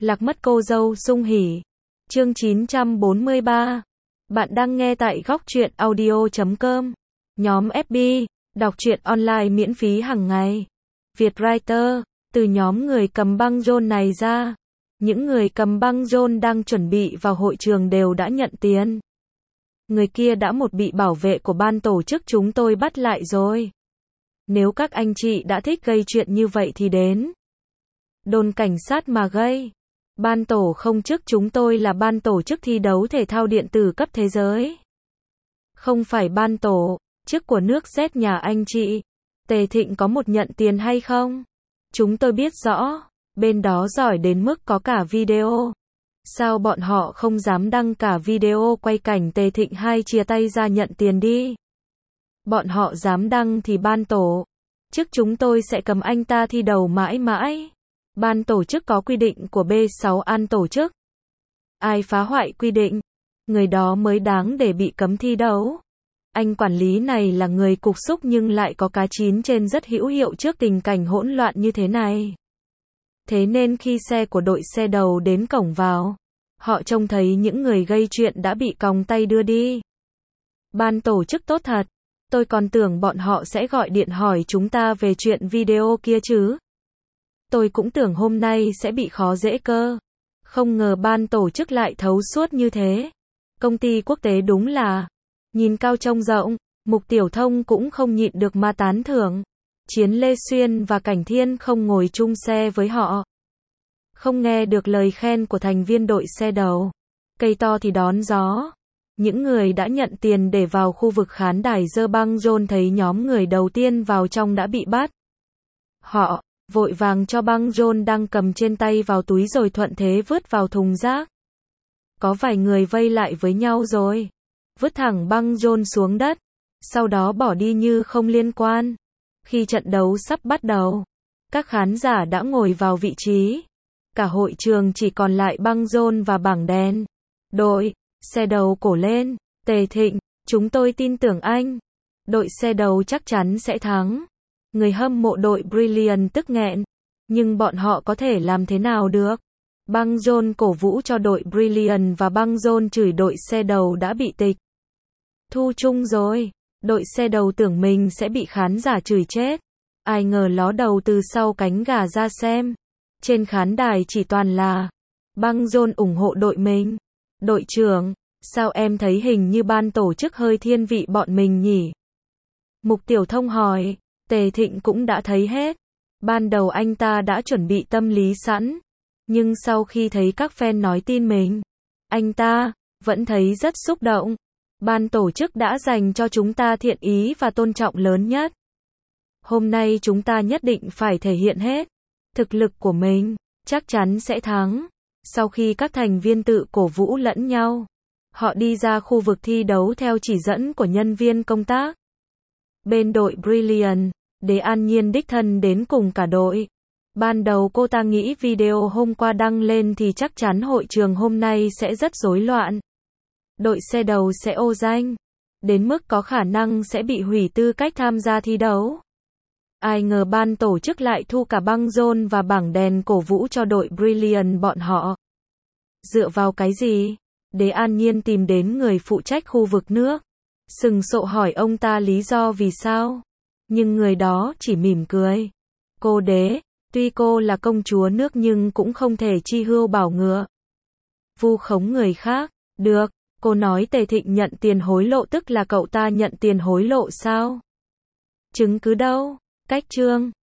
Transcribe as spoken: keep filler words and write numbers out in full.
Lạc mất cô dâu sung hỉ. Chương chín trăm bốn mươi ba. Bạn đang nghe tại góc truyện audio chấm com. Nhóm ép bê, đọc truyện online miễn phí hàng ngày. Vietwriter, từ nhóm người cầm băng rôn này ra. Những người cầm băng rôn đang chuẩn bị vào hội trường đều đã nhận tiền. Người kia đã một bị bảo vệ của ban tổ chức chúng tôi bắt lại rồi. Nếu các anh chị đã thích gây chuyện như vậy thì đến đồn cảnh sát mà gây. Ban tổ không chức chúng tôi là ban tổ chức thi đấu thể thao điện tử cấp thế giới. Không phải ban tổ chức của nước Z nhà anh chị. Tề Thịnh có một nhận tiền hay không? Chúng tôi biết rõ, bên đó giỏi đến mức có cả video. Sao bọn họ không dám đăng cả video quay cảnh Tề Thịnh hai chia tay ra nhận tiền đi? Bọn họ dám đăng thì ban tổ chức chúng tôi sẽ cầm anh ta thi đấu mãi mãi. Ban tổ chức có quy định của B sáu an tổ chức. Ai phá hoại quy định, người đó mới đáng để bị cấm thi đấu. Anh quản lý này là người cục xúc nhưng lại có cá chín trên rất hữu hiệu trước tình cảnh hỗn loạn như thế này. Thế nên khi xe của đội xe đầu đến cổng vào, họ trông thấy những người gây chuyện đã bị còng tay đưa đi. Ban tổ chức tốt thật, tôi còn tưởng bọn họ sẽ gọi điện hỏi chúng ta về chuyện video kia chứ. Tôi cũng tưởng hôm nay sẽ bị khó dễ cơ. Không ngờ ban tổ chức lại thấu suốt như thế. Công ty quốc tế đúng là nhìn cao trông rộng. Mục Tiểu Thông cũng không nhịn được mà tán thưởng. Chiến Lê Xuyên và Cảnh Thiên không ngồi chung xe với họ. Không nghe được lời khen của thành viên đội xe đầu. Cây to thì đón gió. Những người đã nhận tiền để vào khu vực khán đài giơ băng rôn thấy nhóm người đầu tiên vào trong đã bị bắt. Họ vội vàng cho băng rôn đang cầm trên tay vào túi rồi thuận thế vứt vào thùng rác. Có vài người vây lại với nhau rồi vứt thẳng băng rôn xuống đất, sau đó bỏ đi như không liên quan. Khi trận đấu sắp bắt đầu, các khán giả đã ngồi vào vị trí. Cả hội trường chỉ còn lại băng rôn và bảng đèn. Đội xe đầu cổ lên, Tề Thịnh, chúng tôi tin tưởng anh. Đội xe đầu chắc chắn sẽ thắng. Người hâm mộ đội Brilliant tức nghẹn. Nhưng bọn họ có thể làm thế nào được? Băng rôn cổ vũ cho đội Brilliant và băng rôn chửi đội xe đầu đã bị tịch thu chung rồi. Đội xe đầu tưởng mình sẽ bị khán giả chửi chết. Ai ngờ ló đầu từ sau cánh gà ra xem. Trên khán đài chỉ toàn là băng rôn ủng hộ đội mình. Đội trưởng, sao em thấy hình như ban tổ chức hơi thiên vị bọn mình nhỉ? Mục Tiểu Thông hỏi. Tề Thịnh cũng đã thấy hết. Ban đầu anh ta đã chuẩn bị tâm lý sẵn. Nhưng sau khi thấy các fan nói tin mình, anh ta vẫn thấy rất xúc động. Ban tổ chức đã dành cho chúng ta thiện ý và tôn trọng lớn nhất. Hôm nay chúng ta nhất định phải thể hiện hết thực lực của mình, chắc chắn sẽ thắng. Sau khi các thành viên tự cổ vũ lẫn nhau, họ đi ra khu vực thi đấu theo chỉ dẫn của nhân viên công tác. Bên đội Brilliant, Đế An Nhiên đích thân đến cùng cả đội. Ban đầu cô ta nghĩ video hôm qua đăng lên thì chắc chắn hội trường hôm nay sẽ rất rối loạn. Đội xe đầu sẽ ô danh, đến mức có khả năng sẽ bị hủy tư cách tham gia thi đấu. Ai ngờ ban tổ chức lại thu cả băng rôn và bảng đèn cổ vũ cho đội Brilliant bọn họ. Dựa vào cái gì? Đế An Nhiên tìm đến người phụ trách khu vực nước. Sừng sộ hỏi ông ta lý do vì sao. Nhưng người đó chỉ mỉm cười. Cô Đế, tuy cô là công chúa nước nhưng cũng không thể chi hươu bảo ngựa. Vu khống người khác. Được, cô nói Tề Thịnh nhận tiền hối lộ tức là cậu ta nhận tiền hối lộ sao? Chứng cứ đâu? Cách chương.